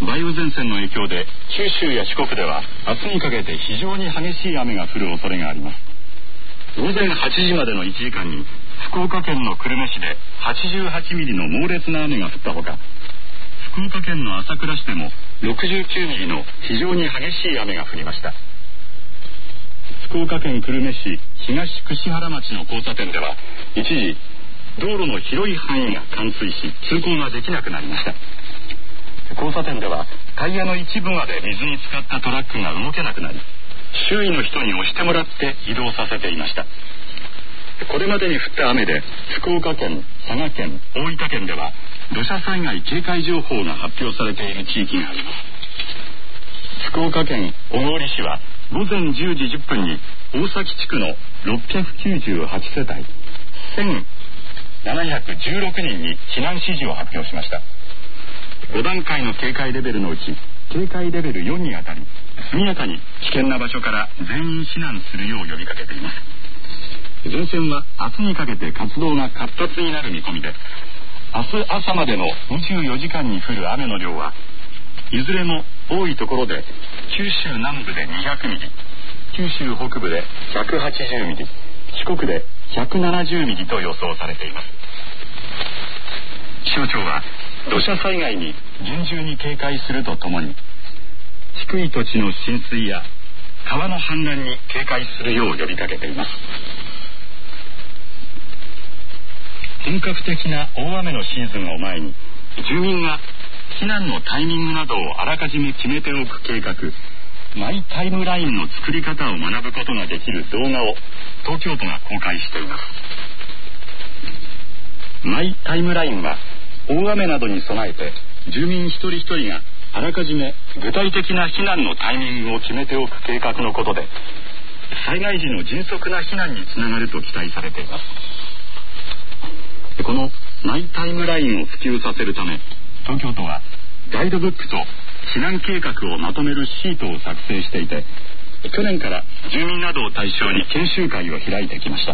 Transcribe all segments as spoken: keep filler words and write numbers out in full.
梅雨前線の影響で九州や四国では明日にかけて非常に激しい雨が降る恐れがあります。午前はちじまでのいちじかんに福岡県の久留米市ではちじゅうはちミリの猛烈な雨が降ったほか、福岡県の朝倉市でもろくじゅうきゅうミリの非常に激しい雨が降りました。福岡県久留米市東串原町の交差点では一時道路の広い範囲が冠水し通行ができなくなりました。交差点ではタイヤの一部まで水に浸かったトラックが動けなくなり、周囲の人に押してもらって移動させていました。これまでに降った雨で福岡県、佐賀県、大分県では土砂災害警戒情報が発表されている地域があります。福岡県小郡市は午前じゅうじじゅっぷんに大崎地区のろっぴゃくきゅうじゅうはちせたいせんななひゃくじゅうろくにんに避難指示を発表しました。ごだんかいの警戒レベルのうち警戒レベルよんにあたり、速やかに危険な場所から全員避難するよう呼びかけています。前線は明日にかけて活動が活発になる見込みで、明日朝までのにじゅうよじかんに降る雨の量はいずれも多いところで九州南部でにひゃくミリ、九州北部でひゃくはちじゅうミリ、四国でひゃくななじゅうミリと予想されています。気象庁は土砂災害に厳重に警戒するとともに、低い土地の浸水や川の氾濫に警戒するよう呼びかけています。本格的な大雨のシーズンを前に、住民が避難のタイミングなどをあらかじめ決めておく計画、マイタイムラインの作り方を学ぶことができる動画を東京都が公開しています。マイタイムラインは大雨などに備えて住民一人一人があらかじめ具体的な避難のタイミングを決めておく計画のことで、災害時の迅速な避難につながると期待されています。このマイタイムラインを普及させるため、東京都はガイドブックと避難計画をまとめるシートを作成していて、去年から住民などを対象に研修会を開いてきました。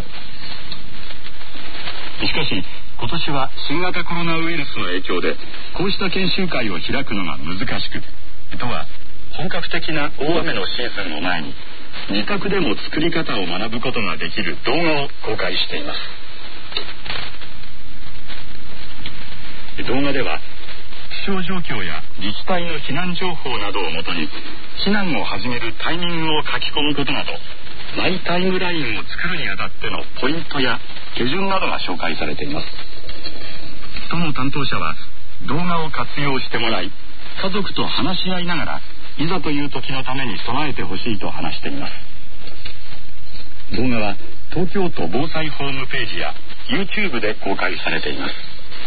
しかし今年は新型コロナウイルスの影響でこうした研修会を開くのが難しく、都は本格的な大雨のシーズンを前に自宅でも作り方を学ぶことができる動画を公開しています。動画では気象状況や自治体の避難情報などをもとに避難を始めるタイミングを書き込むことなど、マイタイムラインを作るにあたってのポイントや手順などが紹介されています。都の担当者は動画を活用してもらい、家族と話し合いながらいざという時のために備えてほしいと話しています。動画は東京都防災ホームページや YouTube で公開されています。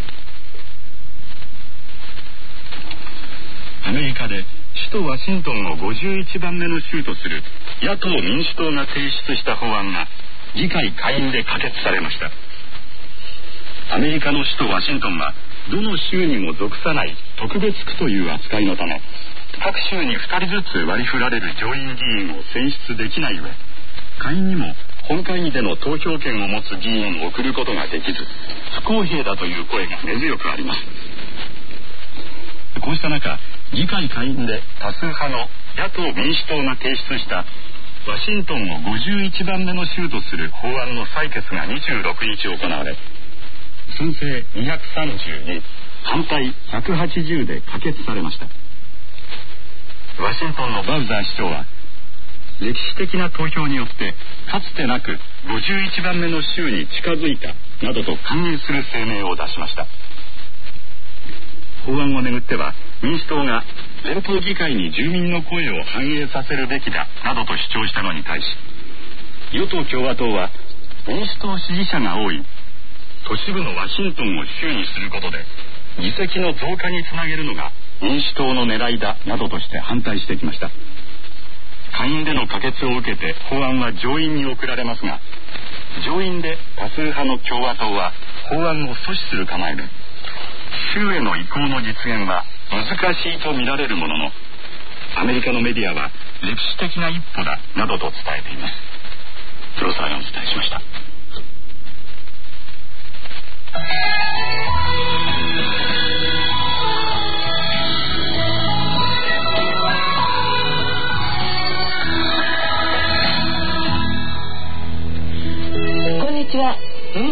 アメリカで首都ワシントンをごじゅういちばんめの州とする野党民主党が提出した法案が議会下院で可決されました。アメリカの首都ワシントンはどの州にも属さない特別区という扱いのため、各州にふたりずつ割り振られる上院議員を選出できない上、下院にも本会議での投票権を持つ議員を送ることができず、不公平だという声が根強くあります。こうした中、議会下院で多数派の野党民主党が提出したワシントンをごじゅういちばんめの州とする法案の採決がにじゅうろくにち行われ、賛成にひゃくさんじゅうに、反対ひゃくはちじゅうで可決されました。ワシントンのバウザー市長は、歴史的な投票によってかつてなくごじゅういちばんめの州に近づいたなどと歓迎する声明を出しました。法案をめぐっては、民主党が連邦議会に住民の声を反映させるべきだなどと主張したのに対し、与党共和党は民主党支持者が多い都市部のワシントンを州にすることで議席の増加につなげるのが民主党の狙いだなどとして反対してきました。下院での可決を受けて法案は上院に送られますが、上院で多数派の共和党は法案を阻止する構えで、州への移行の実現は難しいと見られるものの、アメリカのメディアは歴史的な一歩だなどと伝えています。黒沢がお伝えしました。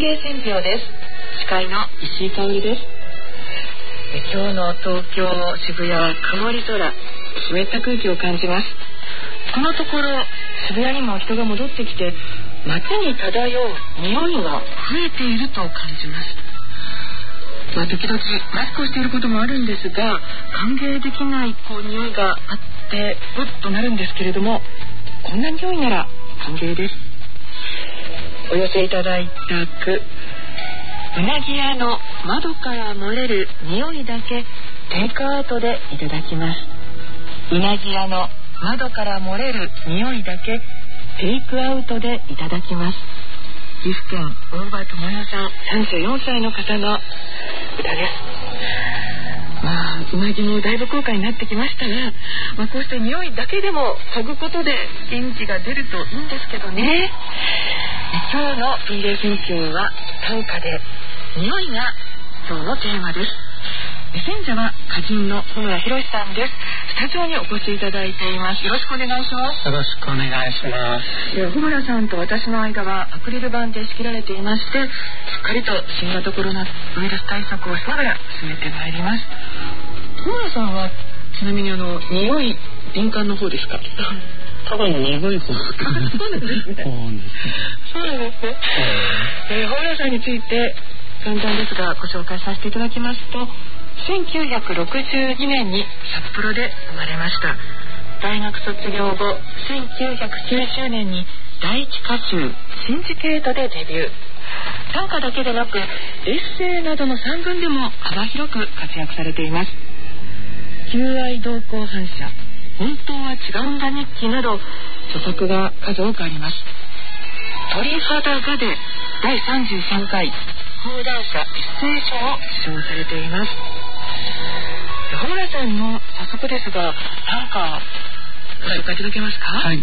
芸選評です。司会の石井香織です。え今日の東京渋谷は曇り空、湿った空気を感じます。このところ渋谷にも人が戻ってきて、街に漂う匂いが増えていると感じます。まあ、時々マスクをしていることもあるんですが、歓迎できないこう匂いがあってうっとなるんですけれども、こんな匂いなら歓迎です。お寄せいただいた句、うなぎ屋の窓から漏れる匂いだけテイクアウトでいただきます。うなぎ屋の窓から漏れる匂いだけテイクアウトでいただきます。岐阜県大場智代さん、さんじゅうよんさいの方の歌です。まあ、うなぎもだいぶ高価になってきましたが、まあ、こうして匂いだけでも嗅ぐことで元気が出るといいんですけどね。今日の文芸選評は短歌で匂いが今日のテーマです。選者は歌人の穂村博さんです。スタジオにお越しいただいています。よろしくお願いします。 よろしくお願いします。 で、穂村さんと私の間はアクリル板で仕切られていまして、しっかりと新型コロナウイルス対策をしながら進めてまいります。穂村さんはちなみにあの匂い敏感の方ですか？ 多分鈍い方ですかね。 そうなんですね。そうなんですね。えー、穂村さんについて簡単ですがご紹介させていただきますと、せんきゅうひゃくろくじゅうにねんに札幌で生まれました。大学卒業後せんきゅうひゃくきゅうじゅうねんに第一歌集シンジケートでデビュー。短歌だけでなくエッセイなどの散文でも幅広く活躍されています。求愛同行反射、本当は違うんだ日記など著作が数多くあります。鳥肌がでだいさんじゅうさんかい講談社エッセイ賞を受賞されています。穂村さんの早速ですが、なんかご紹介いただけますか？ はい。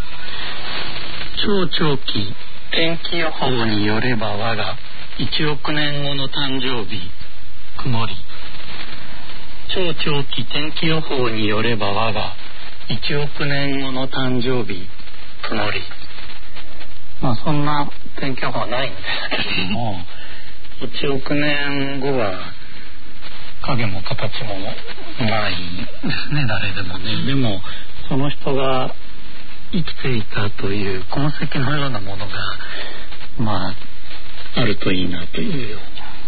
超長期天気予報によれば我がいちおくねんごの誕生日曇り。超長期天気予報によれば我がいちおくねんごの誕生日曇り。まあそんな天気予報はないんですけどもいちおくねんごは影も形もないですね、誰でもね。でもその人が生きていたという痕跡のようなものがまああるといいなというような、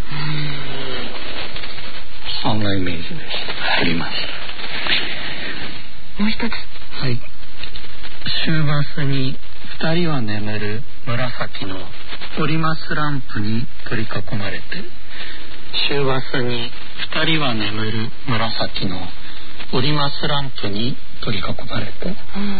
そんなイメージでありました。 もう一つ。 はい。終バスに二人は眠る紫のオリマスランプに取り囲まれて。終バスに二人は眠る紫のオリマスランプに取り囲まれて、うん、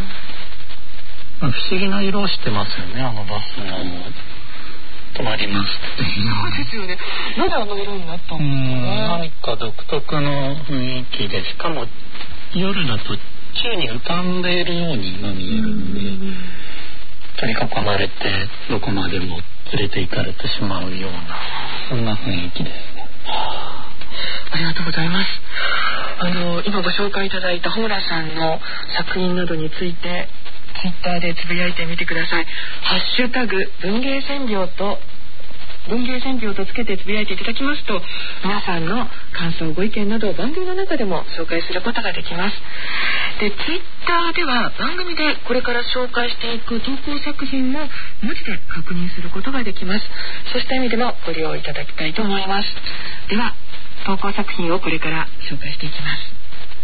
不思議な色をしてますよね、あのバスがもう止まりますっていう。 そうですよね。なぜあの色になったんですかね。 何か独特の雰囲気で、しかも夜だと宙に浮かんでいるように今見えるんで、うん、取り囲まれてどこまでも連れて行かれてしまうような、そんな雰囲気ですね。 ありがとうございます。あの今ご紹介いただいた穂村さんの作品などについてツイッターでつぶやいてみてください。ハッシュタグ文芸選評と文芸選評とつけてつぶやいていただきますと、皆さんの感想ご意見などを番組の中でも紹介することができます。で、ツイッターでは番組でこれから紹介していく投稿作品も文字で確認することができます。そうした意味でもご利用いただきたいと思います。では投稿作品をこれから紹介していきます。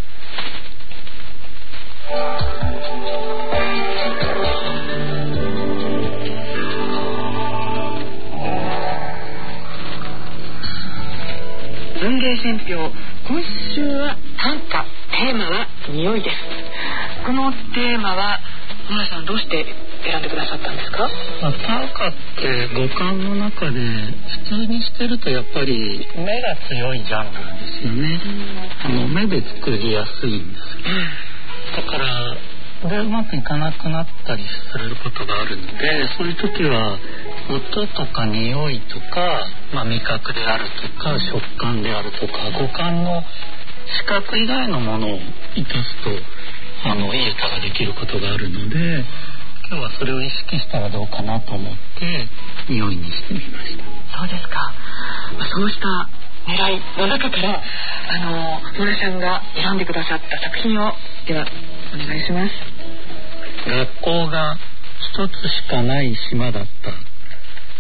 文芸選評、今週は短歌、テーマは匂いです。このテーマは穂村さんどうして選んでくださったんですか？ まあ、短歌って五感の中で普通にしてるとやっぱり目が強いジャンルですよね。あの目で作りやすいんです。だからでうまくいかなくなったりすることがあるので、そういう時は音とか匂いとか、まあ、味覚であるとか食感であるとか五感の視覚以外のものを生かすとあのいい歌ができることがあるので、今日はそれを意識したらどうかなと思って匂いにしてみました。 そうですか。そうした狙いの中からあの野田さんが選んでくださった作品をではお願いします。 学校が一つしかない島だった。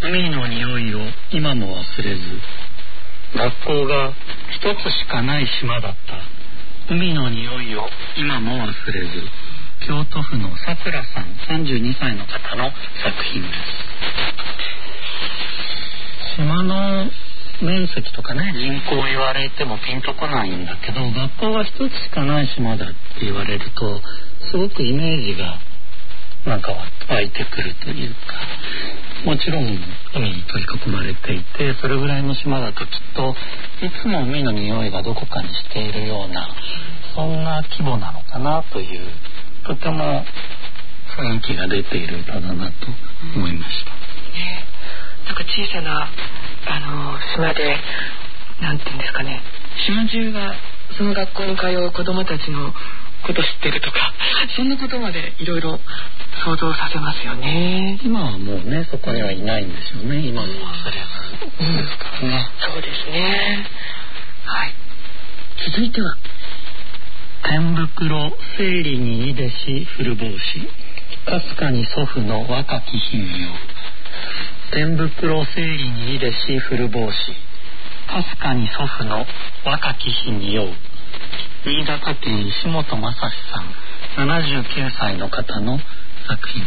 海の匂いを今も忘れず。学校が一つしかない島だった。海の匂いを今も忘れず。京都府のさくらさん、さんじゅうにさいの方の作品です。島の面積とかね、人口を言われてもピンとこないんだけど、学校が一つしかない島だって言われるとすごくイメージがなんか湧いてくるというか、もちろん海に取り囲まれていて、それぐらいの島だときっといつも海の匂いがどこかにしているような、そんな規模なのかなという、とても雰囲気が出ている歌だなと思いました、 ね、なんか小さなあの島で、なんていうんですかね、島中がその学校に通う子どもたちのこと知ってるとか、そんなことまでいろいろ想像させますよね。 今はもうね、そこにはいないんでしょうね。今も忘れずですからね、 うん、そうですね。はい、続いては天袋生理にいでし古帽子、かすかに祖父の若き日によ。天袋生理にいでし古帽子、かすかに祖父の若き日によ。新潟県石本正史さん、ななじゅうきゅうさいの方の作品です。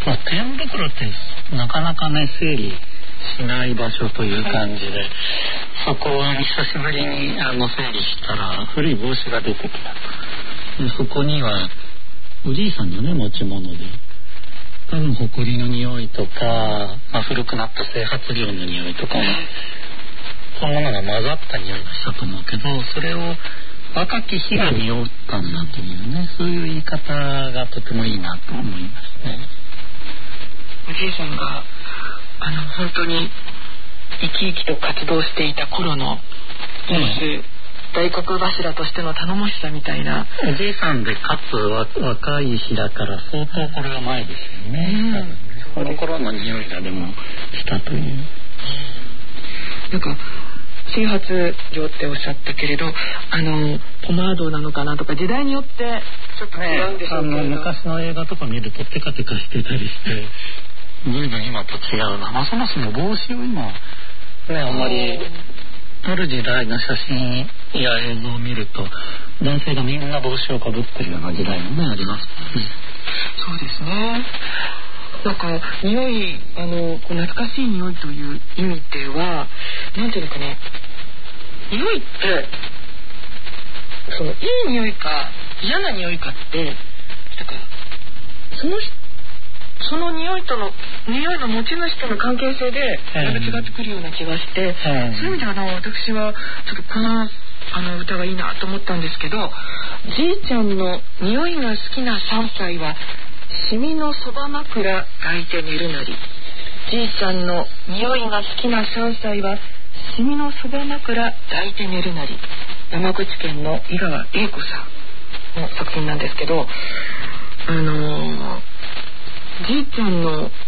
まあ、天袋ってなかなかね、整理しない場所という感じで、はい、そこを久しぶりにあの整理したら古い帽子が出てきたと。でそこにはおじいさんのね、持ち物で多分埃の匂いとか、まあ、古くなった整髪料の匂いとかも、そのものが混ざった匂いがしたと思うけど、それを若き日が匂ったんだというね、そういう言い方がとてもいいなと思いますね。 おじいさんがあの本当に生き生きと活動していた頃の様子、うん、大黒柱としての頼もしさみたいな。 おじいさんでかつ若い日だから相当これは前ですよね、うん、ね、その頃の匂いがでもしたという、うん、 なんか整髪料っておっしゃったけれど、あのポマードなのかなとか、時代によってちょっと違うんでしょうけど、ね、 あの昔の映画とか見るとテカテカしてたりして随分今と違うな、まあ、そもそも帽子を今ね、あんまりある時代の写真や映像を見ると男性がみんな帽子をかぶってるような時代もねありますね。 そうですね。なんか匂い、あのこう懐かしい匂いという意味では、なんていうのかね、匂いってそのいい匂いか嫌な匂いかって、なんかそのその匂いとの匂いの持ち主との関係性でなんか違ってくるような気がして、うん、そういう意味ではあの私はちょっとこのあの歌がいいなと思ったんですけど、じいちゃんの匂いが好きなさんさいはシミのそば枕抱いて寝るなり。じいちゃんの匂いが好きなさんさいはシミのそば枕抱いて寝るなり。山口県の井川栄子さんの作品なんですけど、あのー、じいちゃんのもう、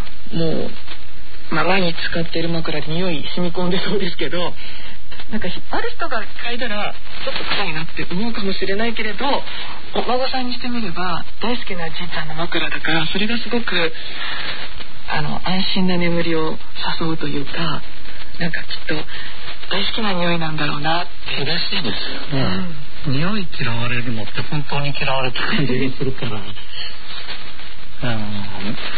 まあ、毎日使っている枕で匂い染み込んでそうですけど、なんかある人が嗅いだらちょっと臭いなって思うかもしれないけれど、お孫さんにしてみれば大好きなじいちゃんの枕だから、それがすごくあの安心な眠りを誘うというか、なんかきっと大好きな匂いなんだろうなって。 嬉しいですよね、うん、匂い嫌われるのって本当に嫌われた感じがするからうん、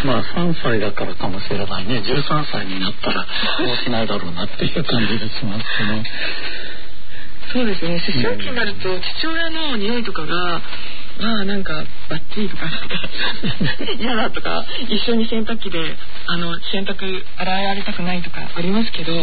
まあさんさいだからかもしれないね。じゅうさんさいになったらそうしないだろうなっていう感じがしますね。 そうですね。思春期になると父親の匂いとかがまあなんかバッチリとかなんか嫌だとか、一緒に洗濯機であの洗濯洗い上げたくないとかありますけど、うん、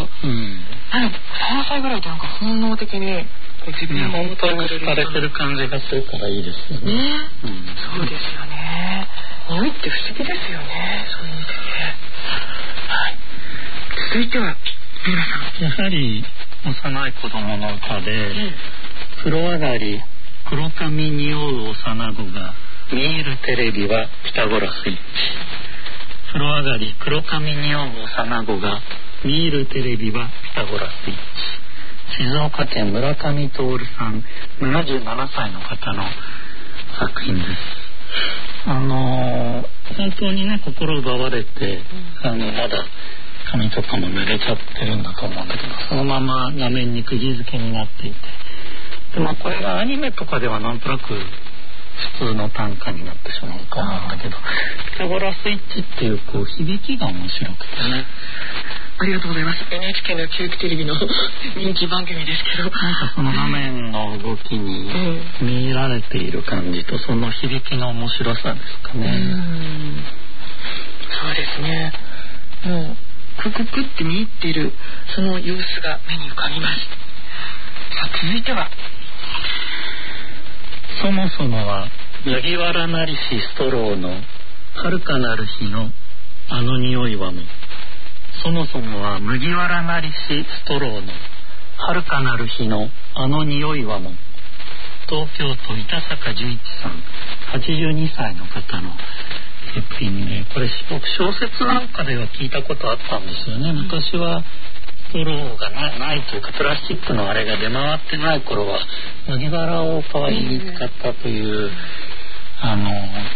なんかさんさいぐらいでなんか本能的に自分を守ってくれる、 本当に疲れてる感じがするからいいですよね。ね、 うん、そうですよね。匂いって不思議ですよね。そういう意味でね。はい。続いては皆さん、 やはり幼い子供の歌で、うん、風呂上がり黒髪匂う幼子が見えるテレビはピタゴラスイッチ。風呂上がり黒髪匂う幼子が見るテレビはピタゴラスイッチ。静岡県村上徹さん、ななじゅうななさいの方の作品です。あのー、本当にね心奪われて、うん、あのまだ髪とかも濡れちゃってるんだと思うんだけど、そのまま画面に釘付けになっていて、でまあこれがアニメとかではなんとなく普通の短歌になってしまうかなんだけど、ピタゴラスイッチっていうこう響きが面白くてね。 ありがとうございます。 エヌエイチケー の教育テレビの人気番組ですけど、 なんかその画面の動きに見入られている感じとその響きの面白さですかね。うん、 そうですね。もうクククって見入っているその様子が目に浮かびます。さあ続いては、 そもそもは麦わらなりしストローの遥かなる日のあの匂いはも、そもそもは麦わらなりしストローの遥かなる日のあの匂いはも、東京都板坂十一さん、はちじゅうにさいの方の作品で、これ僕小説なんかでは聞いたことあったんですよね。昔はストローが な, ないというかプラスチックのあれが出回ってない頃は麦わらを代わりに使ったという、あの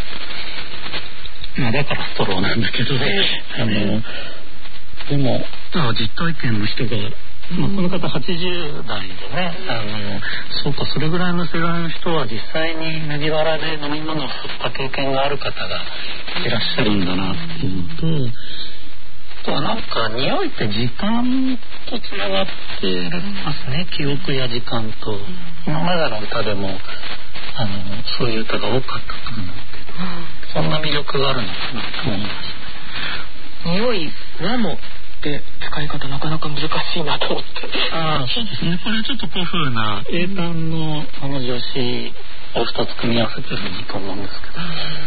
まあだからストローなんだけど、あのでも実体験の人が、まあ、この方はちじゅうだいでね、あのそうかそれぐらいの世代の人は実際に麦わらで飲み物を吸った経験がある方がいらっしゃるんだなっていうのと、あとはなんか匂いって時間とつながってますね。記憶や時間と。今までの歌でもあのそういう歌が多かったと思うけど、そんな魅力があるのかなと思います。 匂い和もって使い方なかなか難しいなと思って。 ああそうですね。これちょっと古風な英単のあの助詞をふたつ組み合わせてるんだと思うんですけど、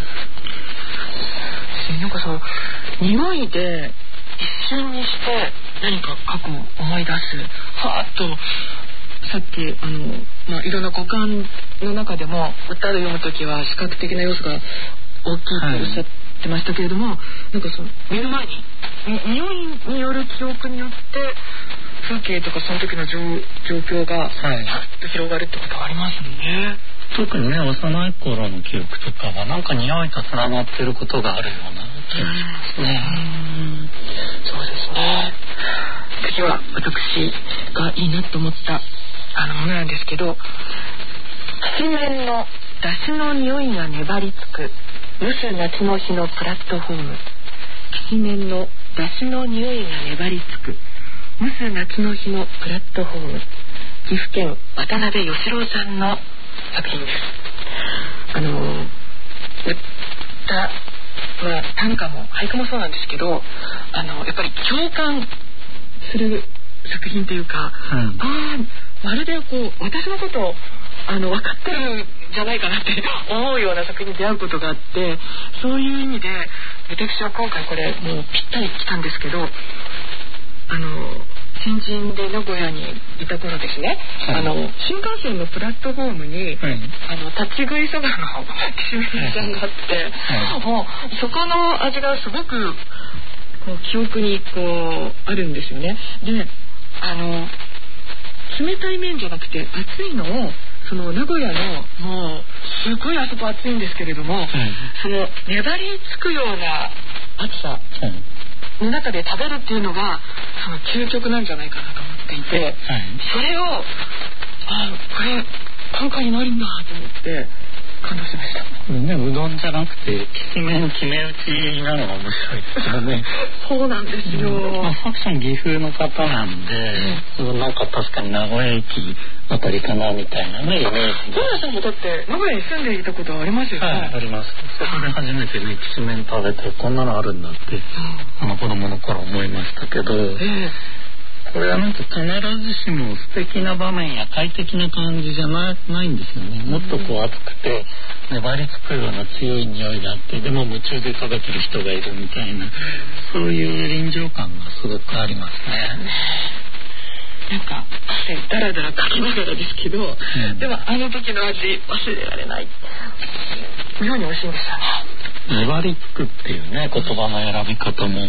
うん、なんかそう匂いで一瞬にして何か過去を思い出す、はーっとさっきあの、まあ、いろんな五感の中でも歌を読むときは視覚的な要素が大きいとおっしゃってましたけれども、はい、なんかその目の前に匂いによる記憶によって風景とかその時の 状, 状況がパッと広がるってことがありますもんね。 特にね幼い頃の記憶とかはなんか匂いとつながってることがあるような気がしますね。 うん、そうですね。次は私がいいなと思ったあのものなんですけど、きしめんの出汁の匂いが粘りつく蒸す夏の日のプラットフォーム。きしめんの出汁の匂いが粘りつく蒸す夏の日のプラットフォーム。岐阜県渡辺義郎さんの作品です。あの歌は短歌も俳句もそうなんですけど、あのやっぱり共感する作品というか、うん、あまるでこう私のことをあの分かってるんじゃないかなって思うような作品に出会うことがあって、そういう意味で私は今回これもうぴったり来たんですけど、あの新人で名古屋にいた頃ですね、はい、あの新幹線のプラットフォームに、はい、あの立ち食いそばのきしめんさんがあって、はい、もうそこの味がすごくこう記憶にこうあるんですよね。で、あの冷たい麺じゃなくて熱いのをその名古屋のもうすごいあそこ暑いんですけれども、はい、その粘りつくような暑さの中で食べるっていうのがその究極なんじゃないかなと思っていて、はい、それをあこれ短歌になるんだと思って感動しました。 ね、うどんじゃなくてきしめん決め打ちなのが面白いですよね。 そうなんですよ。 うんまあ、作者岐阜の方なんで、うん、なんか確かに名古屋駅あたりかなみたいなねイメージ。 小田さんもだって名古屋に住んでいたことはありますよね。 はい、あります。そこで初めてねきしめん食べてこんなのあるんだって、うん、あの子供の頃思いましたけど。えーこれはなんか必ずしも素敵な場面や快適な感じじゃ な, ないんですよね。もっとこう熱くて粘りつくような強い匂いがあってでも夢中で食べてる人がいるみたいなそういう臨場感がすごくありますね。 なんか汗だらだらかきながらですけど、うん、でもあの時の味忘れられない妙に美味しいんですよね。 粘りつくっていうね言葉の選び方も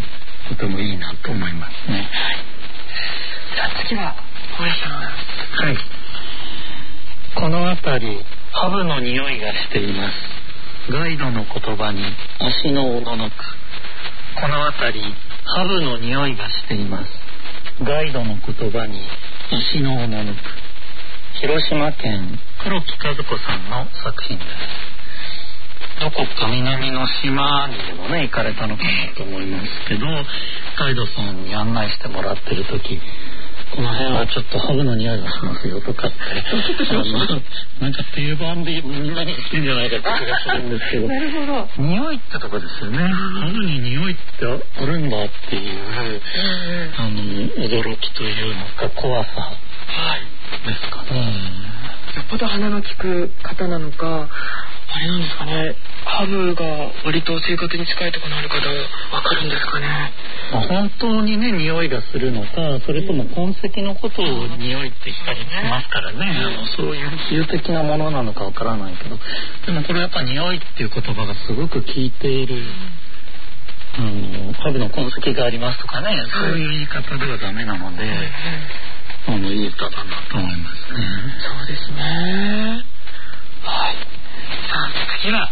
とてもいいなと思いますね。 はい、さあ次は大家さん。 はい、この辺りハブの匂いがしています。ガイドの言葉に足のおののく。この辺りハブの匂いがしています。ガイドの言葉に足のおののく。広島県黒木和子さんの作品です。どこか南の島にでもね行かれたのかなと思いますけど、ガイドさんに案内してもらってる時、この辺はちょっとハブの匂いがしますよとかってなんか定番でみんなに言ってんじゃないかって気がするんですけどなるほど、 匂いってとこですよね。ハブに匂いってあるんだっていう、うん、あの驚きというのか怖さですかね。 よっぽど鼻の利く方なのかあれなんですかね、ハブが割と生活に近いところのある方は分かるんですかね。 まあ、本当にね匂いがするのか、それとも痕跡のことを匂いって光りますからね、うん、あのそういう比喩的なものなのか分からないけど、でもこれやっぱ匂いっていう言葉がすごく効いている、うん、ハブの痕跡がありますとかね、そういう言い方ではダメなので、うん、あのいい歌だなと思いますね。 そうですね。はい、さあ次は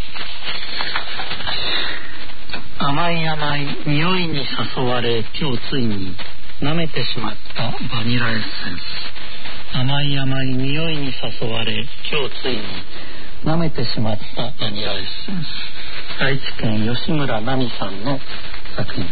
甘い甘い匂いに誘われ今日ついに舐めてしまったバニラエッセンス。甘い甘い匂いに誘われ今日ついに舐めてしまったバニラエッセンス。愛知県吉村奈美さんの作品です。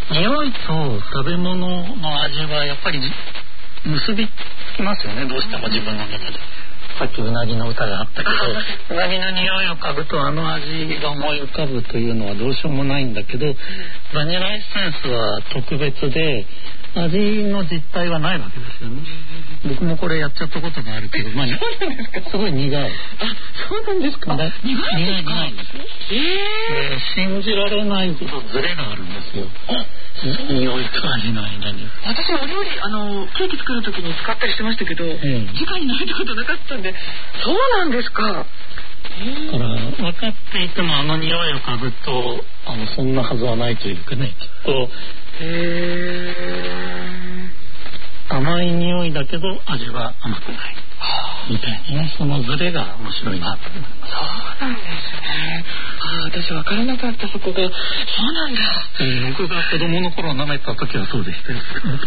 匂いと食べ物の味はやっぱり結びつきますよね、どうしても自分の中で。さっきうなぎの歌があったけど、うなぎの匂いを嗅ぐとあの味が思い浮かぶというのはどうしようもないんだけど、バニラエッセンスは特別で味の実体はないわけですよね。僕もこれやっちゃったことがあるけど、まあ、すごい苦い。あ、 そうなんですか。苦い苦いんですよ。えー、信じられないほどズレがあるんですよ。匂いと味の間に。 私はお料理あのケーキ作る時に使ったりしてましたけど、ええ、直にないことなかったんで。そうなんですか。 だから分かっていてもあの匂いを嗅ぐとあのそんなはずはないというかね、きっとへ甘い匂いだけど味は甘くないみたいなね、そのズレが面白いなと思います。 そうなんですね。あ、私分からなかったそこが。そうなんだ。 えー、僕が子供の頃舐めた時はそうでしたよ。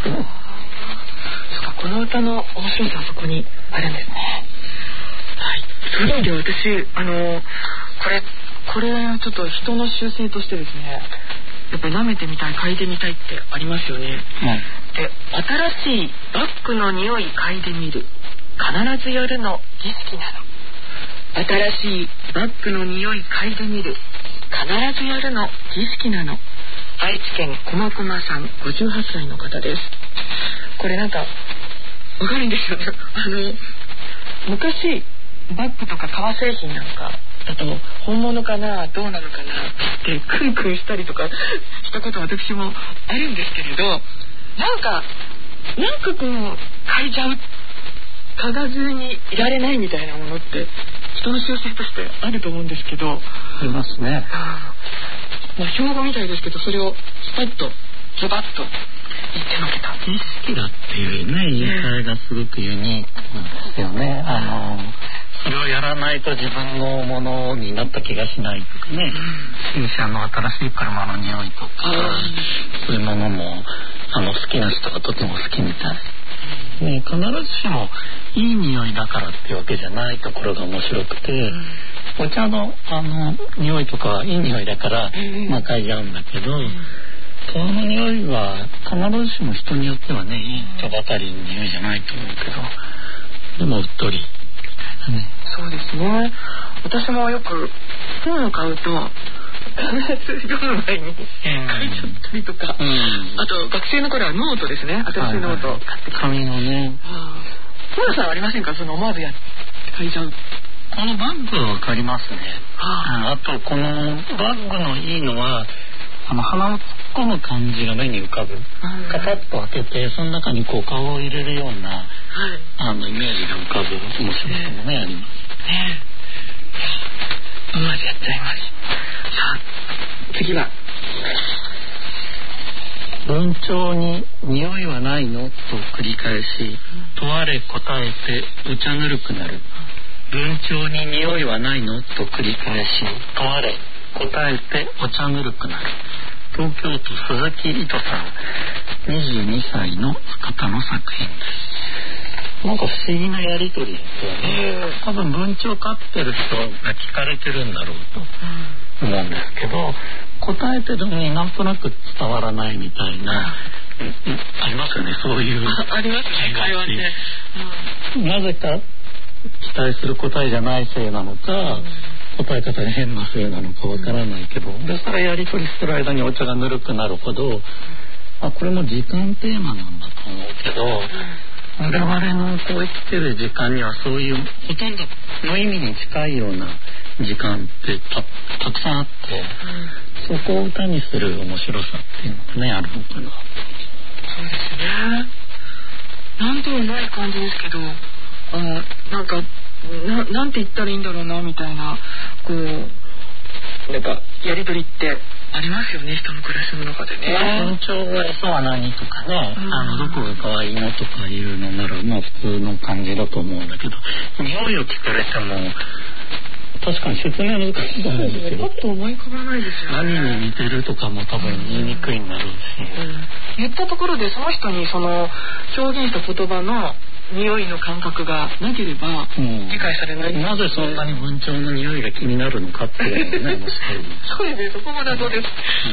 そうか、この歌の面白さはそこにあるんですね。はい。そういう意味で私あのこれこれはちょっと人の習性としてですね、やっぱり舐めてみたい、嗅いでみたいってありますよね。うん、で、新しいバッグの匂い嗅いでみる。必ず夜の儀式なの。新しいバッグの匂い嗅いでみる。必ず夜の儀式なの。愛知県こまこまさんごじゅうはっさいの方です。これなんかわかるんですよね。あの昔バッグとか革製品なんかだと本物かなどうなのかなってクンクンしたりとかしたこと私もあるんですけれど、なんかなんかこう嗅いじゃう、嗅がずにいられないみたいなものって人の習性としてあると思うんですけど。 ありますね。 まあ、標語みたいですけど、それをスパッとズバッと言ってのけた。 儀式だっていうね言い換えがすごくユニークなんですよね。あのそれをやらないと自分のものになった気がしないとかね、新車の新しい車の匂いとか、そういうものもあの好きな人がとても好きみたい、ね、必ずしもいい匂いだからっていうわけじゃないところが面白くて、うん、お茶のあの匂いとかはいい匂いだから、うん、まあ嗅いじゃうんだけど、うん、その匂いは必ずしも人によってはねいいとばかりの匂いじゃないと思うけど、でもうっとりみたいなね。 そうですね。私もよく本を買うと必ず読む前に書いちゃったりとか、うん、あと学生の頃はノートですね、新しいノートを買ってきて、 紙のね。 皆さんありませんか、その思わずや書いちゃう。 このバッグはわかりますね。あ, あとこのバッグのいいのはあの鼻を突っ込む感じが目に浮かぶ、カパッと開けてその中にこう顔を入れるような、はい、あのイメージが浮かぶ面白さもね、ありますね。 思わずやっちゃいます。さあ次は鳥に匂いはないのと繰り返し、問われ答えてお茶ぬるくなる。文鳥に匂いはないのと繰り返し、問われ答えてお茶ぬるくなる。東京都鈴木糸さん、にじゅうにさいの方の作品です。なんか不思議なやりとりですよね。多分文鳥飼ってる人が聞かれてるんだろうと思うんですけど、答えてるのになんとなく伝わらないみたいな、うん、ありますよね、そういうありますね、会話ね、 うん、なぜか期待する答えじゃないせいなのか、うん、答え方が変なせいなのかわからないけど、でそれやり取りしてる間にお茶がぬるくなるほど、あ、これも時間テーマなんだと思うけど、うん、我々のこう生きてる時間にはそういうほとんどの意味に近いような時間ってた、たくさんあって、うん、そこを歌にする面白さっていうのがね、あるのかな。 そうですね。なんともない感じですけど、あのなんか な, なんて言ったらいいんだろうなみたいな、こうなんかやり取りってありますよね、人の暮らしの中でね。 文鳥が餌は何とかね、うん、あのどこが可愛いのとかいうのならまあ普通の感じだと思うんだけど、匂いを聞かれても確かに説明難しいと思うんですけど、 ちょっと思い浮かばないですよね。 何に似てるとかも多分言いにくいんだろうし、 うんうん、言ったところでその人にその表現した言葉の匂いの感覚がなければ理解されない、 うん、なぜそんなに文鳥の匂いが気になるのかっていうのねそうですね、そこも謎です、うん、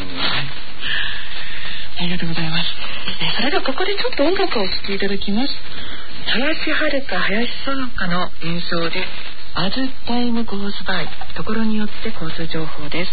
ありがとうございます。それではここでちょっと音楽をお聴きいただきます。林遥か林園香の演奏でAs Time Goes By、ところによって交通情報です。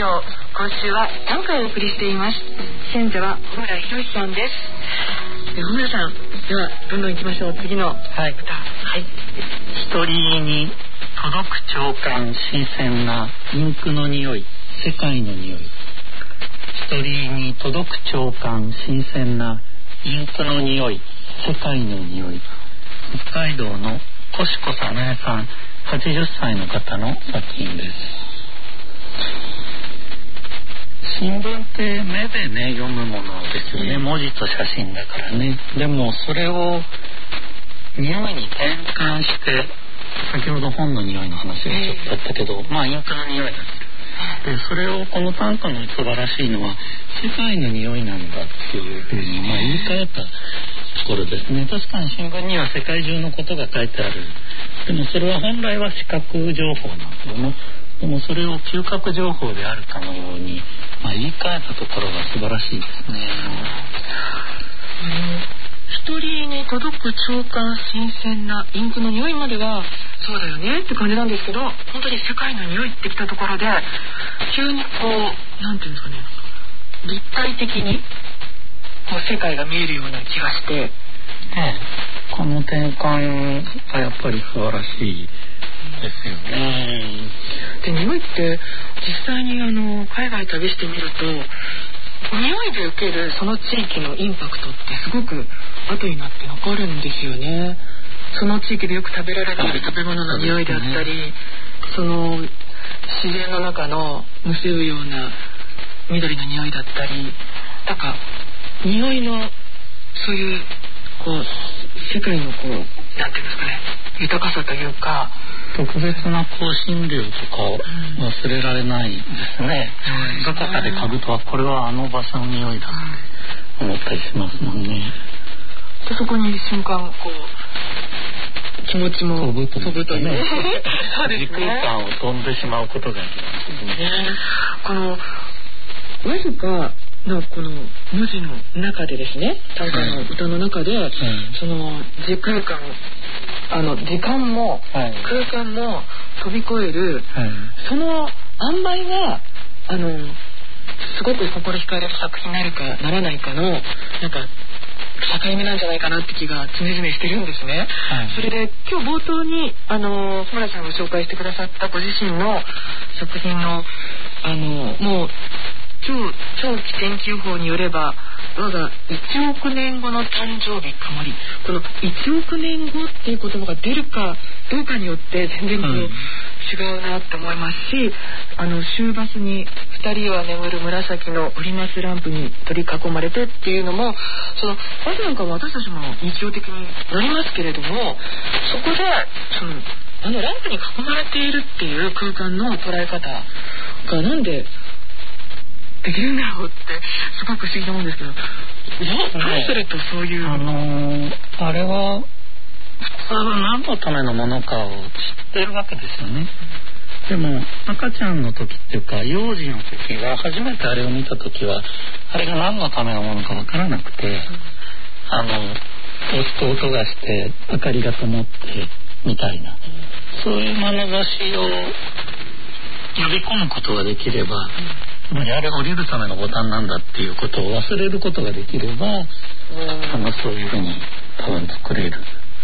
オ、今週は短歌をお送りしています。選者は小村博さんです。小村さん、ではどんどん行きましょう。次の歌。はい、はい、 一人に届く長官、新鮮なインクの匂い、世界の匂い。一人に届く長官、新鮮なインクの匂い、世界の匂い。北海道のコシコさなえさん、はちじゅっさいの方の作品です。新聞って目でね読むものですよね。文字と写真だからね。でもそれを匂いに転換して、先ほど本の匂いの話がちょっとあったけど、まあインクの匂いなんです。でそれをこの短歌の素晴らしいのは世界の匂いなんだっていうふうに、まあ、言い換えたところですね。確かに新聞には世界中のことが書いてある。でもそれは本来は視覚情報なんだけども、でもそれを嗅覚情報であるかのように、まあ、言い換えたところが素晴らしいですね。 一人に届く長官、新鮮なインクの匂いまではそうだよねって感じなんですけど、本当に世界の匂いってきたところで急にこう、なんていうんですかね、立体的にこう世界が見えるような気がして、 ね、この転換がやっぱり素晴らしいですよね。 で匂いって実際にあの海外旅してみると、匂いで受けるその地域のインパクトってすごく後になって残るんですよね。その地域でよく食べられている食べ物の匂いであったり、その自然の中のむせるような緑の匂いだったり、なんか匂いのそういうこう世界のこうなんていうんですかね、豊かさというか、 特別な香辛料とか忘れられないですね、うん、どこかで嗅ぐとはこれはあの場所の匂いだって思ったりしますもんね。 でそこに瞬間こう気持ちも飛ぶというかね時空間を飛んでしまうことがありますね。 このわずかなこの文字の中でですね、短歌の歌の中で、うん、その時空間、あの時間も、はい、空間も飛び越える、はい、その塩梅があのすごく心惹かれる作品になるかならないかのなんか境目なんじゃないかなって気が常々してるんですね、はい、それで今日冒頭にあの小村さんが紹介してくださったご自身の作品のあのもう超長期天気予報によれば我がいちおくねんごの誕生日かまり、このいちおくねんごっていう言葉が出るかどうかによって全然こう、うん、違うなって思いますし、あの終バスにふたりは眠る紫のオリマスランプに取り囲まれてっていうのも、そのバスなんかも私たちも日常的になりますけれども、そこでそのあのランプに囲まれているっていう空間の捉え方がなんでできるんだろうってすごく不思議なもんですけど、どうするとそういう、 あのー、あれは普通は何のためのものかを知ってるわけですよね。でも赤ちゃんの時っていうか幼児の時は初めてあれを見た時はあれが何のためのものか分からなくて、あの押すと音がして明かりが灯ってみたいな、そういう眼差しを呼び込むことができれば、あれ降りるためのボタンなんだっていうことを忘れることができれば、あのそういうふうに多分作れる。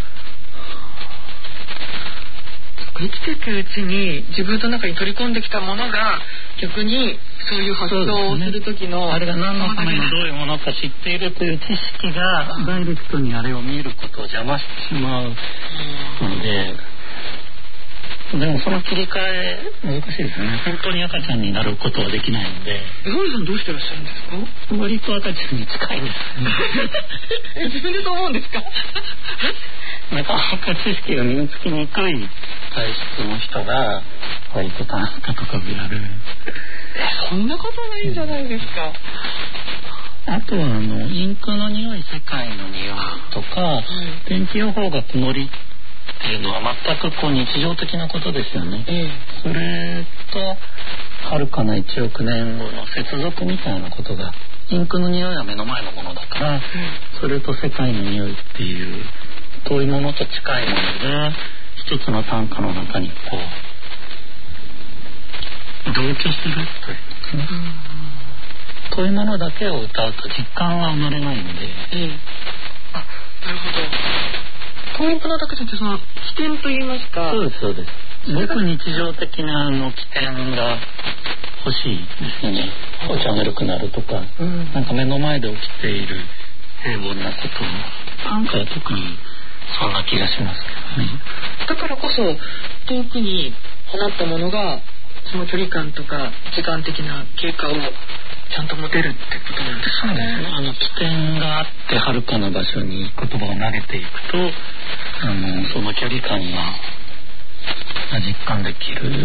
生きていくうちに自分の中に取り込んできたものが逆にそういう発想をする時の、 ね、あれが何のためにどういうものか知っているという知識がダイレクトにあれを見ることを邪魔してしまうので、でもその切り替え難しいですね。本当に赤ちゃんになることはできないので。 江森さんどうしてらっしゃるんですか？ 割と赤ちゃんに近いんですね自分でそう思うんですか？ なかなか知識が身につきにくい体質の人が割と短歌とかをやる。 そんなことないんじゃないですか。 あとはあのインクの匂い、世界の匂いとか、うん、天気予報が曇りっていうのは全くこう日常的なことですよね、うん、それとはるかないちおくねんごの接続みたいなことが、インクの匂いは目の前のものだから、うん、それと世界の匂いっていう遠いものと近いものが一つの短歌の中にこう同居するというか、 ですね。そういうものだけを歌うと実感は生まれないので、 ええ、あ、なるほど。そういうものだけじゃなくて、その起点といいますか。 そうですそうです。ごく日常的なあの起点が欲しいですよね。お茶が悪くなるとか、うん、なんか目の前で起きている平凡なことを、なんか特にそんな気がしますけどね。 だからこそ遠くに放ったものがその距離感とか時間的な経過をちゃんと持てるってことなんですかね。 そうですね。あの起点があって遥かな場所に言葉を投げていくと、あのその距離感が実感できる。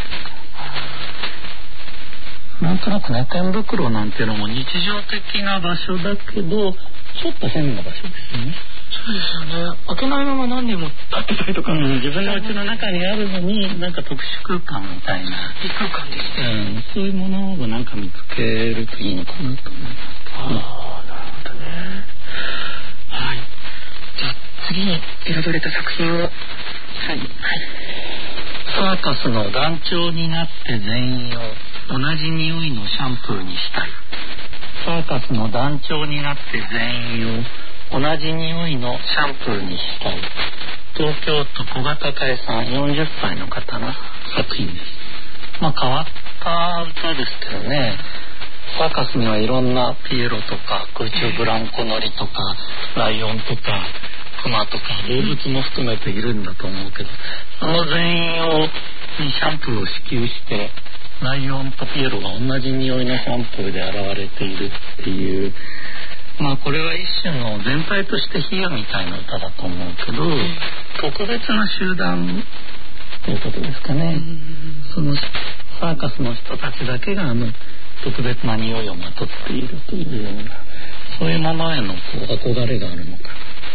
なんとなくね、天袋なんていうのも日常的な場所だけどちょっと変な場所ですよね。 そうですよね。開けないまま何年も経ってたりとか、 うん、自分の家の中にあるのになんか特殊空間みたいな異空間ですね、 うん、そういうものをなんか見つけるといいのかなと思います。 ああ、なるほどね。はい。じゃあ次に選ばれた作品を、はい、はい、 サーカスの団長になって全員を同じ匂いのシャンプーにしたい。サーカスの団長になって全員を同じ匂いのシャンプーにしたい。東京都小型会さんよんじゅっさいの方の作品です。まあ変わった歌ですけどね。サーカスにはいろんなピエロとか空中ブランコ乗りとかライオンとかクマとか動物も含めているんだと思うけど、その全員をにシャンプーを支給してライオンとピエロが同じ匂いのシャンプーで現れているっていう、まあこれは一種の全体として比喩みたいな歌だと思うけど、特別な集団ということですかね。そのサーカスの人たちだけがあの特別な匂いをまとっているというような、そういうものへのこう憧れがあるのか。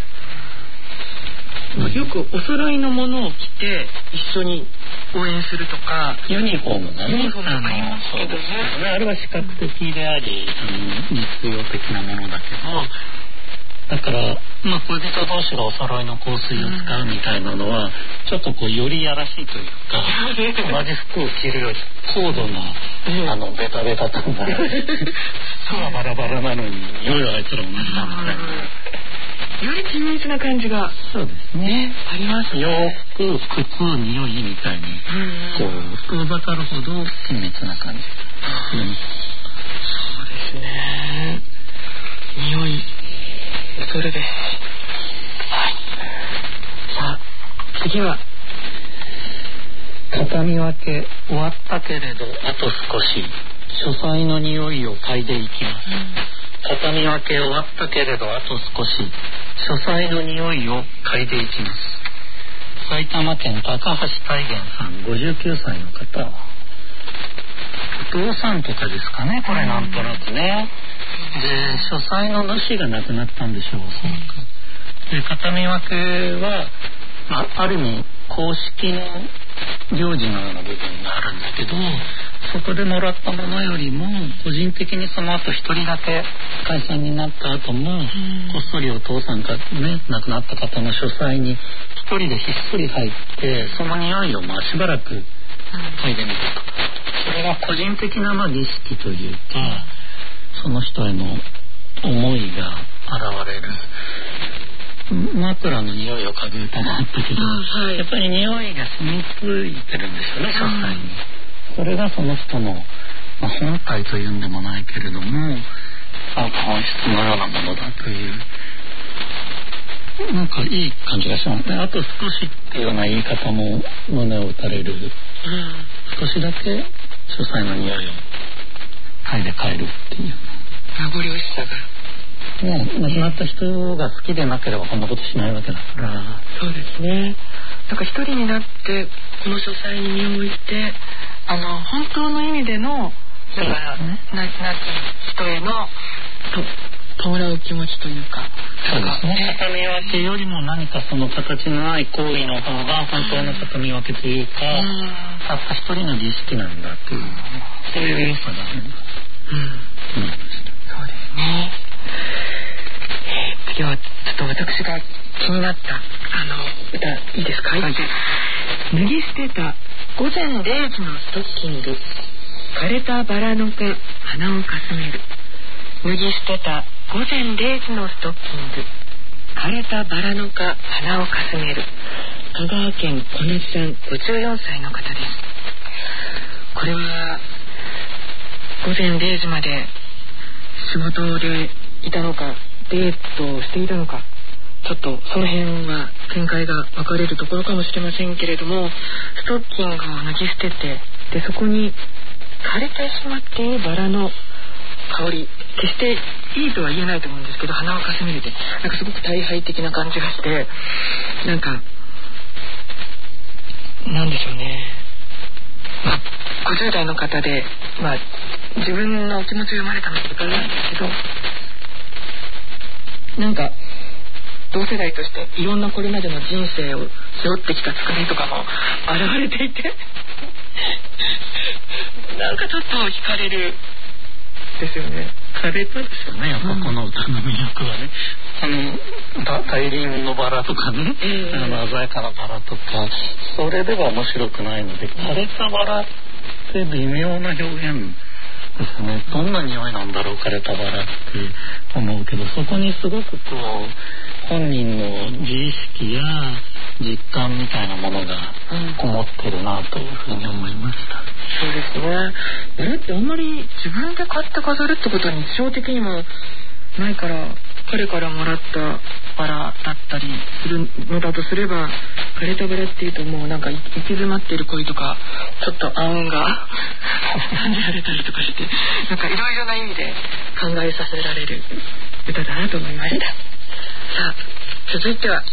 よくお揃いのものを着て一緒に応援するとか、 ユニフォームがね、 ユニフォームがありますけどね。 あれは視覚的であり、あの実用的なものだけど、だから、まあ、恋人同士がお揃いの香水を使うみたいなのは、うん、ちょっとこうよりやらしいというか同じ服を着るより高度な、うん、あのベタベタ感がそうはバラバラなのにいよいよあいつら同じだみたいな、 より緊密な感じがそうですね、 ありますね。 洋服、靴、匂いみたいに、うん、こう遠ざかるほど緊密な感じ、うん、 そうですね。匂いそれです。はい。さあ次は片見分け終わったけれどあと少し書斎の匂いを嗅いでいきます、うん、片見分け終わったけれどあと少し書斎の匂いを嗅いでいきます。埼玉県高橋大元さんごじゅうきゅうさいの方、お父さんとかですかね、これなんとなくね、うん、で書斎の主が亡くなったんでしょう、うん、で片見分けは、まあ、ある意味公式の行事のような部分があるんだけど、そこでもらったものよりも個人的にその後一人だけ解散になった後も、うん、こっそりお父さんがね亡くなった方の書斎に一人でひっそり入ってその匂いをまあしばらく嗅いでみると、それが個人的なまあ儀式というか、その人への思いが現れる。枕の匂いを嗅ぐ歌があったけど、はい、やっぱり匂いが染みついてるんですよね、書斎に。それがその人の、まあ、本体というんでもないけれども、なんか本質のようなものだという、なんかいい感じがしますね。あと少しっていうような言い方も胸を打たれる、うん、少しだけ書斎の匂いを嗅いで帰るっていう名残惜しさがね、亡くなった人が好きでなければこんなことしないわけだから。 そうですね。なんか一人になってこの書斎に身を置いて、あの本当の意味でのだから、ね、なな人へのと弔う気持ちというか、 そうですね。片見分けよりも何かその形のない行為の方が本当の片見分けというか、うん、たった一人の儀式なんだという、そういう良さがあるんです。うん、うん、 そうですね。次はちょっと私が気になったあの歌いいですか？はい、脱ぎ捨てた午前れいじのストッキング枯れたバラの毛花をかすめる。脱ぎ捨てた午前れいじのストッキング。枯れたバラの花花をかすめる。香川県小夏さんごじゅうよんさいの方です。これは午前れいじまで仕事でいたのかデートをしていたのか、ちょっとその辺は見解が分かれるところかもしれませんけれども、ストッキングを脱ぎ捨てて、でそこに枯れてしまっているバラの香り、決していいとは言えないと思うんですけど、鼻をかすめるでなんかすごく大敗的な感じがして、なんかなんでしょうね、まあ、ごじゅうだいの方で、まあ、自分のお気持ちを読まれたのか分からないんですけど、なんか同世代としていろんなこれまでの人生を背負ってきた疲れとかも現れていてなんかちょっと惹かれるですよね。 枯れたですよね、やっぱこの歌の魅力はね、うん、あの大輪のバラとかね、えー、あの鮮やかなバラとか、それでは面白くないので、枯れたバラって微妙な表現ですね。どんな匂いなんだろう枯れたバラって思うけど、そこにすごくこう本人の自意識や実感みたいなものがこもってるなというふうに思いました。 そうですね。バラってあんまり自分で買って飾るってことは日常的にもないから、彼からもらったバラだったりするのだとすれば、枯れたバラっていうともうなんか行き詰まっている恋とかちょっと暗雲が感じられたりとかして、なんかいろいろな意味で考えさせられる歌だなと思いました。さあ続いては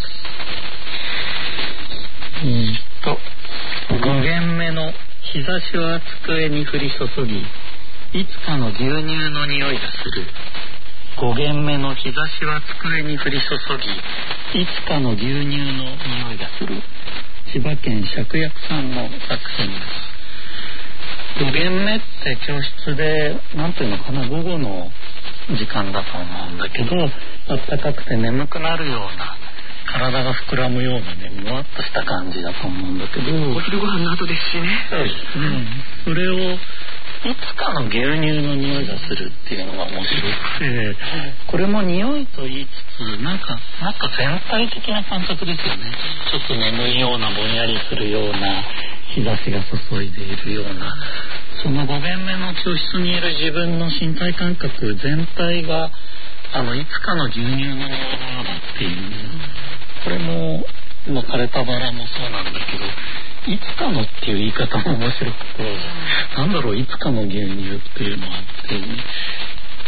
うんとご限目の日差しは机に降り注ぎ、いつかの牛乳の匂いがする。ご限目の日差しは机に降り注ぎ、いつかの牛乳の匂いがする。千葉県芍薬さんの作品です。ご限目って教室でなんていうのかな、午後の時間だと思うんだけど、あったかくて眠くなるような、体が膨らむようなね、もわっとした感じだと思うんだけど、 お昼ご飯の後ですしね。 そうですね、うん、それをいつかの牛乳の匂いがするっていうのが面白くて、これも匂いと言いつつなんかなんか全体的な感覚ですよね。ちょっと眠いようなぼんやりするような日差しが注いでいるような、そのご限目の教室にいる自分の身体感覚全体があのいつかの牛乳の匂いのようだっていう、これもまあ枯れたバラもそうなんだけど、いつかのっていう言い方も面白くて、なんだろう、いつかの牛乳っていうのはっていう、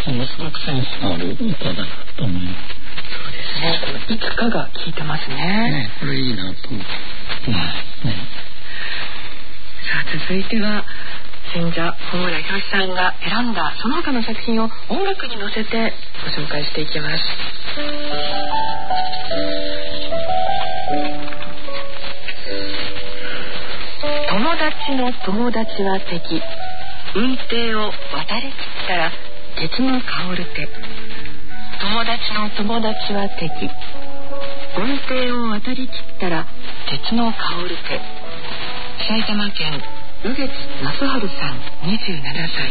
ものすごくセンスのある歌だなと思います。 そうですね、このいつかが効いてますね。 ね、これいいなと思ってますね。 さあ続いては選者小村博さんが選んだその他の作品を音楽に乗せてご紹介していきます。友達の友達は敵、運転を渡りきったら鉄の薫て。友達の友達は敵、運転を渡りきったら鉄の薫て。埼玉県宇月正春さんにじゅうななさい。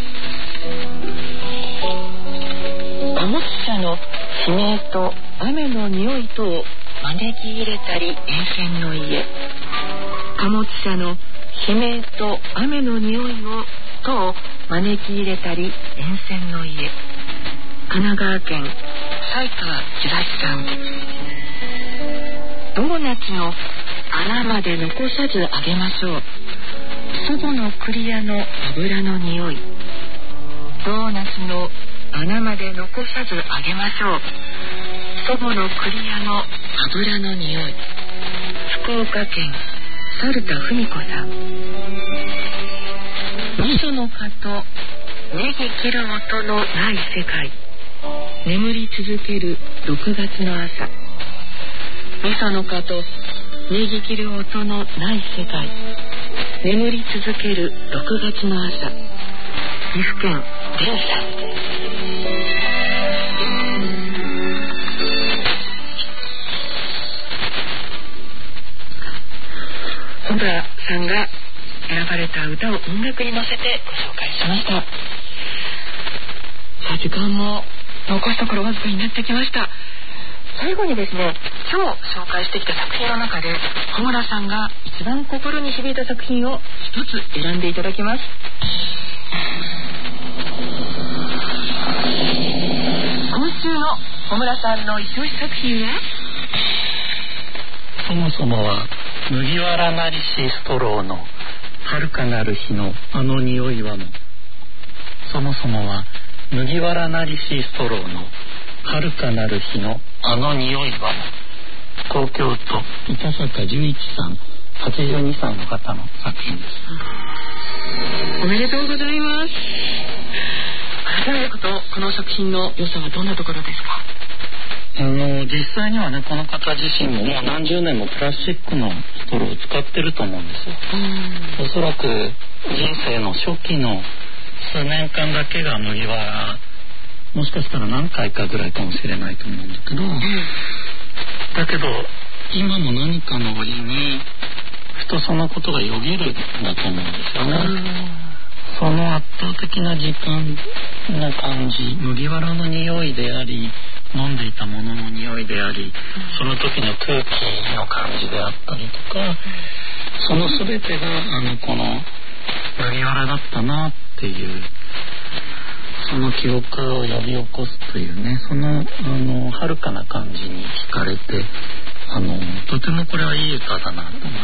貨物車の悲鳴と雨の匂いとを招き入れたり沿線の家。貨物車の悲鳴と雨の匂いをとを招き入れたり沿線の家。神奈川県西川東さん。ドーナツの穴まで残さずあげましょう。祖母の栗屋の油の匂い。ドーナツの穴まで残さずあげましょう。祖母の栗屋の油の匂い。福岡県猿田文子さん。味噌の葉とネギ切る音のない世界。眠り続けるろくがつの朝。味噌の葉とネギ切る音のない世界。眠り続けるろくがつの朝。岐阜県伝さん。本田さんが選ばれた歌を音楽に乗せてご紹介しました。さあ時間も残すところわずかになってきました。最後にですね、今日紹介してきた作品の中で小村さんが一番心に響いた作品を一つ選んでいただきます。今週の小村さんの一押し作品は、 そもそもは麦わらなりしストローの遥かなる日のあの匂いはも、そもそもは麦わらなりしストローの遥かなる日のあの匂いはも、東京都板坂十一さん、はちじゅうにさいの方の作品です。 おめでとうございます。改めてことこの作品の良さはどんなところですか？ あの実際にはね、この方自身ももう何十年もプラスチックのストローを使ってると思うんですよ。おそらく人生の初期の数年間だけが麦わら、もしかしたら何回かぐらいかもしれないと思うんだけど、うん、だけど今も何かの折にふとそのことがよぎるんだと思うんですよね。その圧倒的な時間の感じ、麦わらの匂いであり、飲んでいたものの匂いであり、その時の空気の感じであったりとか、その全てがあのこの麦わらだったなっていう、その記憶を呼び起こすというね、そのあの遥かな感じに惹かれて、あのとてもこれはいい歌だなと思いました。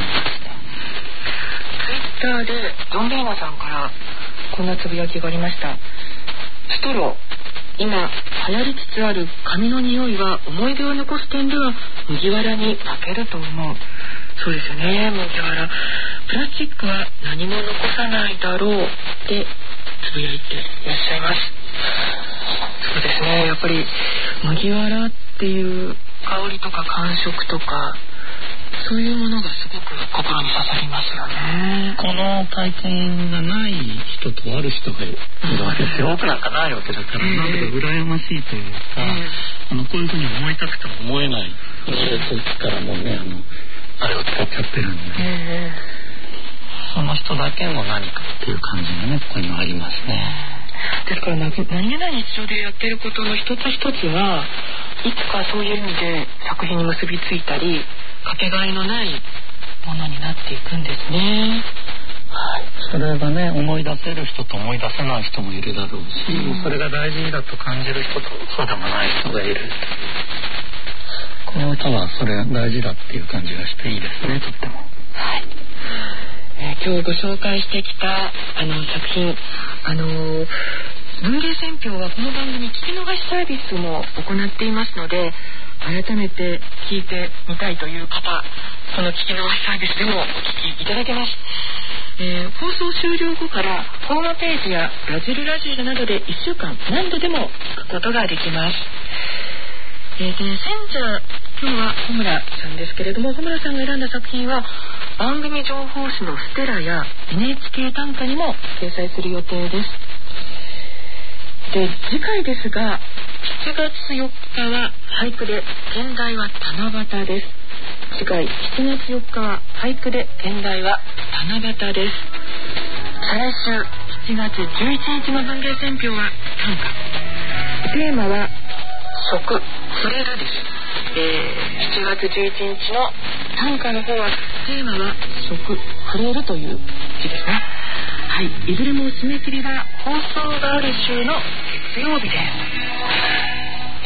ツイッターでジョン・ベイナさんからこんなつぶやきがありました。ストロー、今流行りつつある紙の匂いは思い出を残す点では麦わらに負けると思う。そうですよね、麦わら。プラスチックは何も残さないだろうってつぶやいていらっしゃいます。そうですね、やっぱり麦わらっていう香りとか感触とか、そういうものがすごく心に刺さりますよね。 この体験がない人とある人がいるわけですよ。僕なんかないわけだから、えー、なんだか羨ましいというか、えー、あのこういうふうに思いたくても思えない。それからもうね、あのあれを使っちゃってるんで、えー、その人だけの何かっていう感じがね、ここにもありますね。 ですから何気ない日常でやってることの一つ一つがいつかそういう意味で作品に結びついたり、かけがえのないものになっていくんですね。 はい、それがね、思い出せる人と思い出せない人もいるだろうし、うん、それが大事だと感じる人とそうでもない人がいる。この歌はそれ大事だっていう感じがしていいですね、とっても。 はい、えー、今日ご紹介してきたあの作品、あのー、文芸選評はこの番組聞き逃しサービスも行っていますので、改めて聞いてみたいという方、この聞き逃しサービスでもお聞きいただけます。えー、放送終了後からホームページやラジルラジルなどでいっしゅうかん何度でも聞くことができます。えー、で選者、今日は穂村さんですけれども、穂村さんが選んだ作品は番組情報誌のステラや エヌエイチケー 短歌にも掲載する予定です。で次回ですがしちがつよっかは俳句で、現代は七夕です。次回しちがつよっかは俳句で、現代は七夕です。再来週しちがつじゅういちにちの文芸選評は短歌、テーマは食、触れるです。えー、しちがつじゅういちにちの短歌の方はテーマは食、触れるという字ですね。はい、いずれも締め切りは放送がある週の月曜日です。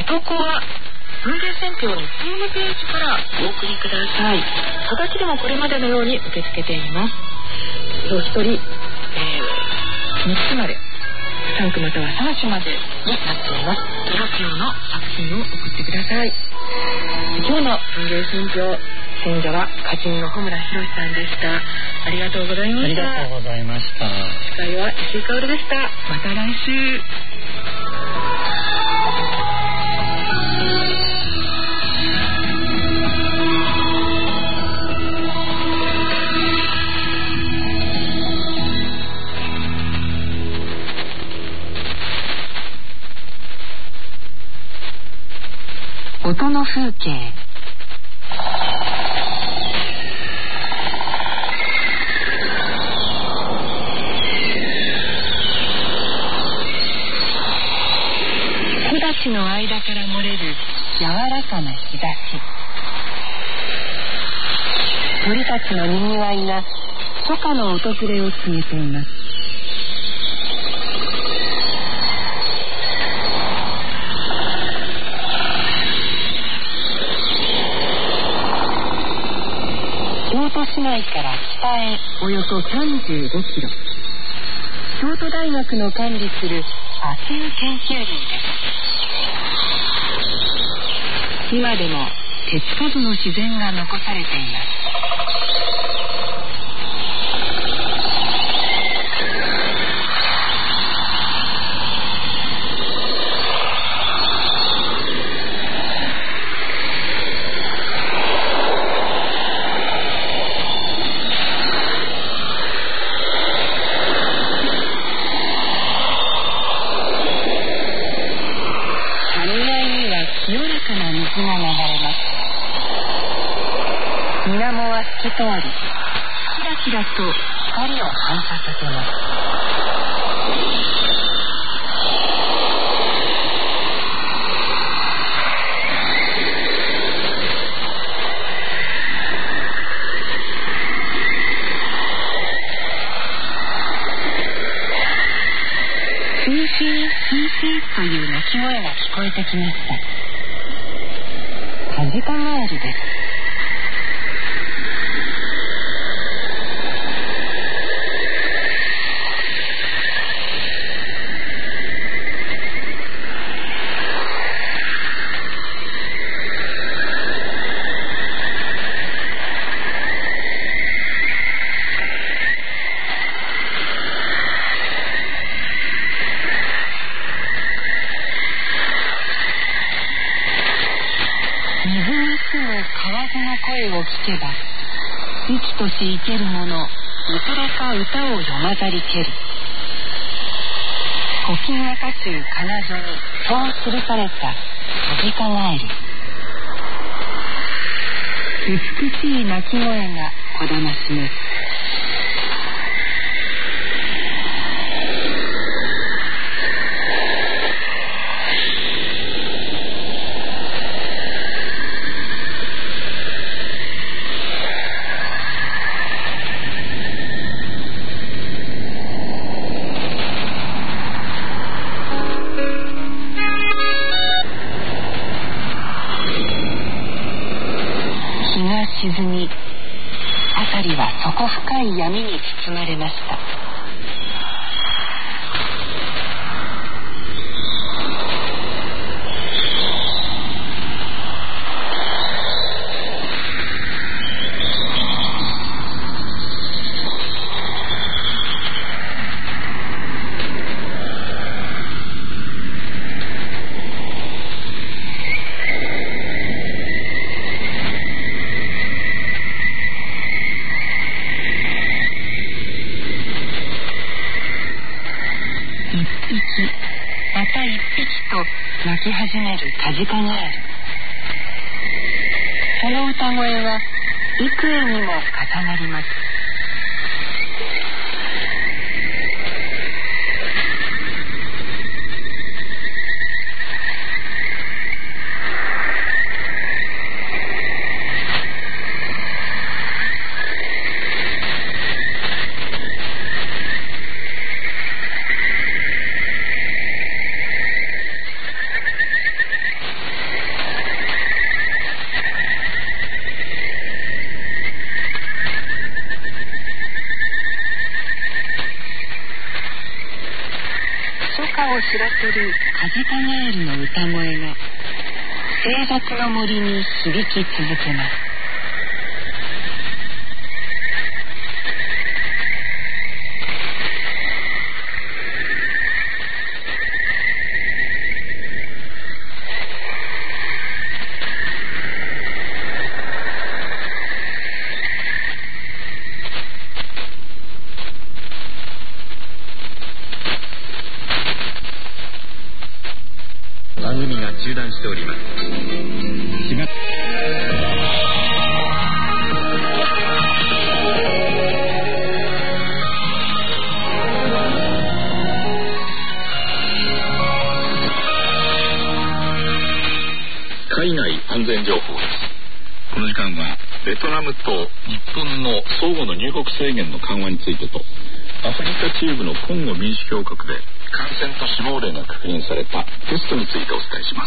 投稿は文芸選評のホームページからお送りください。はがきでもこれまでのように受け付けています。お一人、えー、みっつまで、さんくまたはさんしゅまでになっています。ゼロキロの作品を送ってください。今日の文芸選評、選者は歌人の穂村弘さんでした。ありがとうございました。 ありがとうございました。 司会は石井かおるでした。また来週。音の風景。 月のにぎわいが初夏の訪れを告げています。京都市内から北へおよそさんじゅうごキロ、京都大学の管理する足湯研究林です。今でも手つかずの自然が残されています。清らかな水が流れます。水面は透き通り、キラキラと光を反射させます。ヒーヒーヒーヒーという鳴き声が聞こえてきました。カジカガエルです。声を聞けば生きとし生けるものいずれか歌を読まざりける。古今和歌集かなぞにそう記されたカジカガエル。美しい鳴き声がこだまします。沈み、辺りは底深い闇に包まれました。また一匹と鳴き始めるカジカガエル。その歌声は幾重にも重なります。を知らせるカジカガエルの歌声が静寂の森に響き続けます。 番組が中断しております。海外安全情報です。この時間はベトナムナムと日本の相互の入国制限の緩和についてと、アフリカ中部のコンゴ民主共和国で感染と死亡例が確認されたペストについてお伝えします。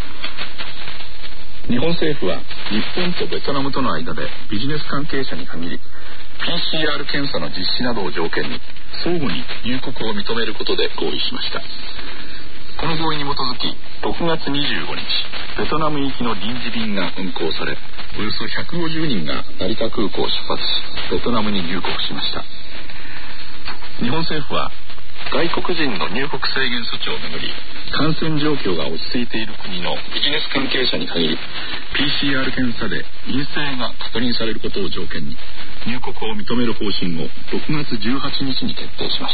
日本政府は日本とベトナムとの間でビジネス関係者に限り ピーシーアール 検査の実施などを条件に相互に入国を認めることで合意しました。この合意に基づきろくがつにじゅうごにち、ベトナム行きの臨時便が運航され、およそひゃくごじゅうにんが成田空港を出発し、ベトナムに入国しました。日本政府は外国人の入国制限措置をめぐり、感染状況が落ち着いている国のビジネス関係者に限り ピーシーアール 検査で陰性が確認されることを条件に入国を認める方針をろくがつじゅうはちにちに決定しました。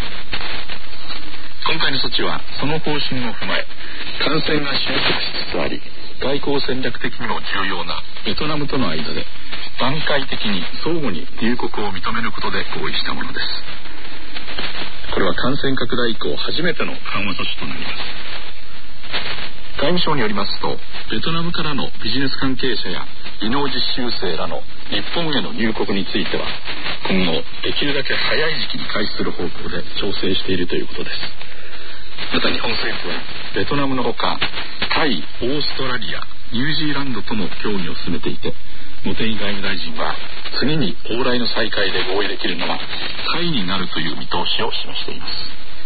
今回の措置はその方針を踏まえ、感染が収束しつつあり、外交戦略的にも重要なベトナムとの間で段階的に相互に入国を認めることで合意したものです。これは感染拡大以降初めての緩和措置となります。外務省によりますと、ベトナムからのビジネス関係者や技能実習生らの日本への入国については、今後できるだけ早い時期に開始する方向で調整しているということです。また日本政府はベトナムのほかタイ、オーストラリア、ニュージーランドとも協議を進めていて、茂木外務大臣は次に往来の再開で合意できるのはタイになるという見通しを示しています。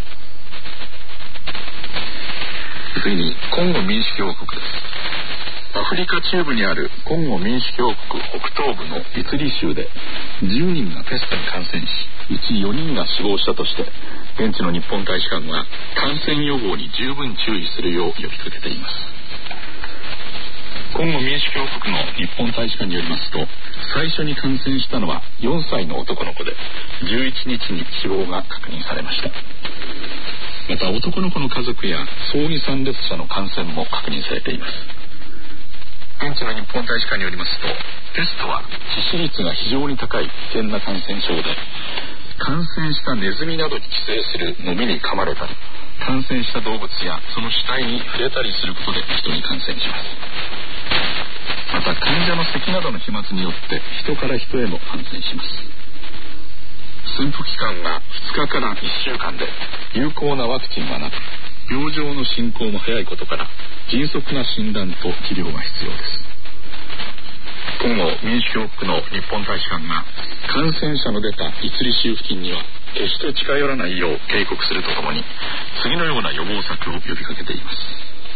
次にコンゴ民主共和国です。アフリカ中部にあるコンゴ民主共和国北東部のイツリ州でじゅうにんがペストに感染し、うちよにんが死亡したとして、現地の日本大使館は感染予防に十分注意するよう呼びかけています。コンゴ民主共和国の日本大使館によりますと、最初に感染したのはよんさいの男の子で、じゅういちにちに死亡が確認されました。また男の子の家族や葬儀参列者の感染も確認されています。現地の日本大使館によりますと、ペストは致死率が非常に高い危険な感染症で、感染したネズミなどに寄生するノミに噛まれたり、感染した動物やその死体に触れたりすることで人に感染します。また患者の咳などの飛沫によって人から人へも感染します。潜伏期間がふつかからいっしゅうかんで、有効なワクチンはなく、病状の進行も早いことから迅速な診断と治療が必要です。コンゴ民主共和国の日本大使館が感染者の出たイツリ州付近には決して近寄らないよう警告するとともに、次のような予防策を呼びかけています。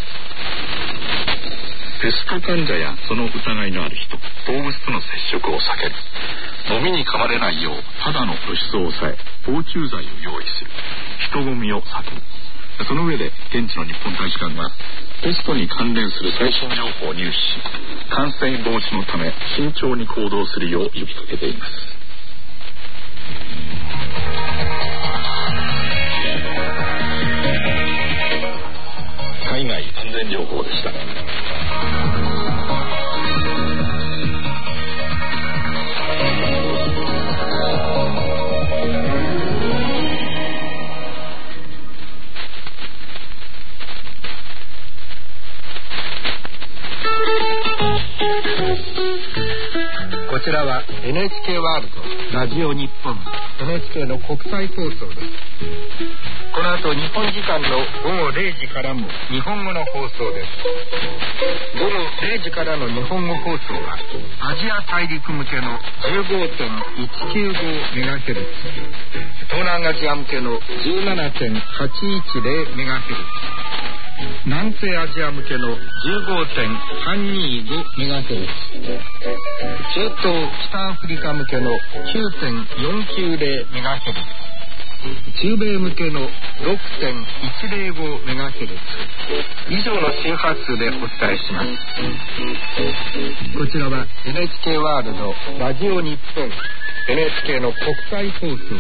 ペスト患者やその疑いのある人、動物との接触を避ける、ノミに噛まれないよう肌の露出を抑え、防虫剤を用意する、人混みを避ける。その上で現地の日本大使館はペストに関連する最新情報を入手し、感染防止のため慎重に行動するよう呼びかけています。海外安全情報でした。 こちらは エヌエイチケー ワールドラジオ日本 エヌエイチケー の国際放送です。この後日本時間のごごれいじからも日本語の放送です。ごごれいじからの日本語放送はアジア大陸向けの じゅうごてんいちきゅうごメガヘルツ、東南アジア向けの じゅうななてんはちいちゼロメガヘルツ、南西アジア向けの じゅうごてんさんにごメガヘルツ、中東北アフリカ向けの きゅうてんよんきゅうゼロメガヘルツ、中米向けの ろくてんいちゼロごメガヘルツ、以上の周波数でお伝えします。こちらは エヌエイチケー ワールドラジオ日本 エヌエイチケー の国際放送です。